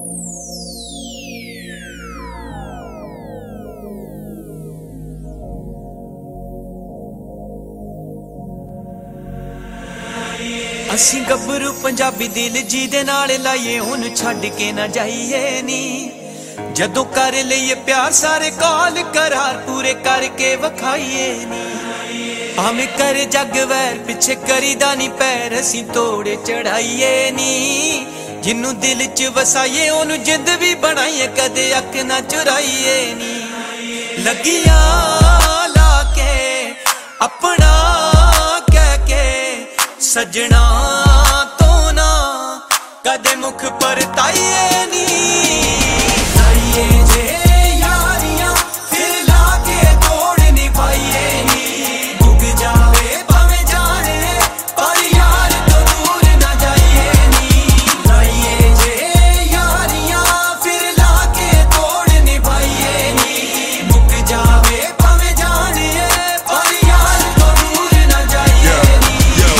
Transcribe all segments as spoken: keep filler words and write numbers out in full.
ਅਸੀਂ ਗੱਭਰੂ ਪੰਜਾਬੀ ਦਿਲ ਜੀ ਦੇ ਨਾਲ ਲਾਈਏ ਉਹਨੂੰ ਛੱਡ ਕੇ ਨਾ ਜਾਈਏ ਨੀ ਜਦੋਂ ਕਰ ਲਈਏ ਪਿਆਰ ਸਾਰੇ ਕਾਲ ਕਰਾਰ ਪੂਰੇ ਕਰਕੇ ਵਿਖਾਈਏ ਨੀ ਭਾਵੇਂ ਕਰ ਜੱਗ ਵੈਰ ਪਿੱਛੇ ਕਰੀਦਾ ਨੀ ਪੈਰ ਅਸੀਂ ਤੋੜੇ ਚੜਾਈਏ ਨੀ ਜਿਹਨੂੰ ਦਿਲ ਚ ਵਸਾਈਏ ਉਹਨੂੰ ਜਿੰਦ ਵੀ ਬਣਾਈਏ ਕਦੇ ਅੱਖ ਨਾ ਚੁਰਾਈਏ ਨੀ ਲੱਗੀਆਂ ਲਾ ਕੇ ਆਪਣਾ ਕਹਿ ਕੇ सजना तो ना कदे मुख पर ताइए नी ताइए जे यारियां फिर लाके तोड़ निभाइए नी बुग जावे भावे जाने पर यार तो दूर ना जाइए नी ताइए जे यारियां फिर लाके तोड़ निभाइए नी बुग जावे भावे जाने पर यार तो दूर ना जाइए नी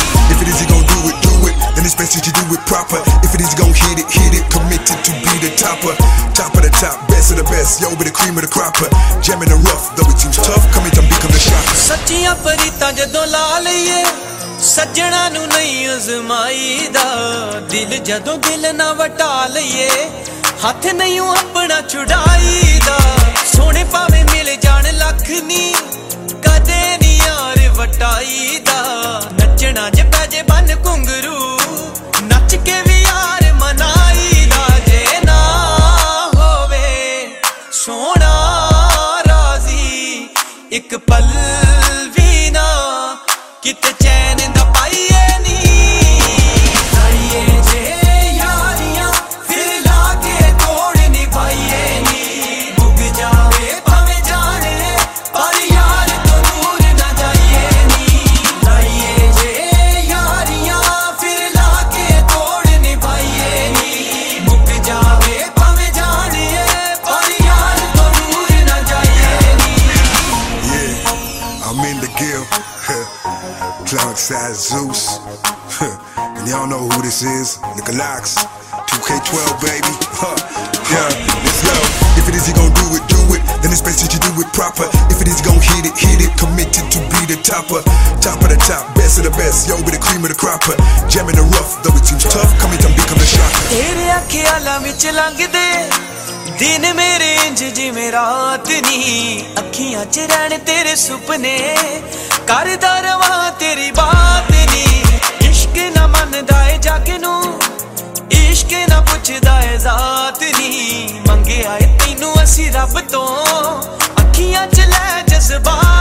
it's best that you do it proper. If it is gon' hit it, hit it. Committed to be the topper. Top of the top, best of the best. Yo, be the cream of the cropper. Jamming the rough, though it seems tough. Come in and become the shocker. ਸੱਚੀਆਂ ਪਰੀਤਾਂ ਜਦੋਂ ਲਾ ਲਈਏ ਸੱਜਣਾ ਨੂੰ ਨਹੀਂ ਅਜ਼ਮਾਈਦਾ ਦਿਲ ਜਦੋਂ ਦਿਲ ਨਾ ਵਟਾ ਲਈਏ ਹੱਥ ਨਹੀਂ ਆਪਣਾ ਛੁਡਾਈਦਾ ਸੋਹਣੇ ਭਾਵੇਂ ਮਿਲ ਜਾਣ ਲੱਖ ਨੀ ਕਦੇ ਨੀ ਯਾਰ ਵਟਾਈਦਾ ਨੱਚਣਾ ਜੇ ਪੈ ਜੇ ਬੰਨ ਘੁੰਗਰੂ ਨੱਚ ਕੇ ਵੀ ਯਾਰ ਮਨਾਈਦਾ ਜੇ ਨਾ ਹੋਵੇ ਸੋਹਣਾ ਰਾਜ਼ੀ ਇੱਕ ਪਲ ਵੀ ਨਾ ਕਿਤੇ ਚੈਨ ਦਾ ਪਾਈਏ ਨੀ ਤਾਈਏ ਜੇ ਯਾਰੀਆਂ ਫਿਰ ਲਾ ਕੇ ਤੋੜ ਨਿਭਾਈਏ ਨੀ ਬੁੱਗ ਜਾਵੇ ਭਾਵੇਂ ਜਾਣੇ ਪਰ ਯਾਰ ਤੋਂ ਦੂਰ ਨਾ ਜਾਈਏ ਨੀ ਤਾਈਏ ਜੇ ਯਾਰੀਆਂ ਫਿਰ ਲਾ ਕੇ ਤੋੜ ਨਿਭਾਈਏ ਨੀ ਬੁੱਗ ਜਾਵੇ ਭਾਵੇਂ ਜਾਣੇ ਪਰ ਯਾਰ ਤੋਂ ਦੂਰ ਨਾ ਜਾਈਏ ਨੀ Yeah, I'm in the guild. Cloud size Zeus. And y'all know who this is. Nicolax. two K twelve, baby. Huh. Yeah, let's go. If it is you gon' do it, do it. Then it's best that you do it proper. If it is gon' hit it, hit it. Committed to be the topper. Top of the top, best of the best. Yo, be the cream of the cropper. Jamming the rough, though it seems tough. Come in and become the shocker. ਤੇਰੇ ਅੱਖਾਂ ਵਿੱਚ ਲੰਘਦੇ ਦਿਨ ਮੇਰੇ ਇੰਜ ਜਿਵੇਂ ਰਾਤ ਨੀ ਅੱਖੀਆਂ ਚ ਰਹਿਣ ਤੇਰੇ ਸੁਪਨੇ ਕਰਦਾ ਰਵਾਂ ਤੇਰੀ ਬਾਤ ਨੀ ਇਸ਼ਕ ਨਾ ਮੰਨਦਾ ਏ ਜੱਗ ਨੂੰ ਇਸ਼ਕ ਨਾ ਪੁੱਛਦਾ ਏ ਜ਼ਾਤ ਨੀ ਮੰਗਿਆ ਏ ਤੈਨੂੰ ਅਸੀਂ ਰੱਬ ਤੋਂ ਅੱਖੀਆਂ ਚ ਲੈ ਜਜ਼ਬਾਤ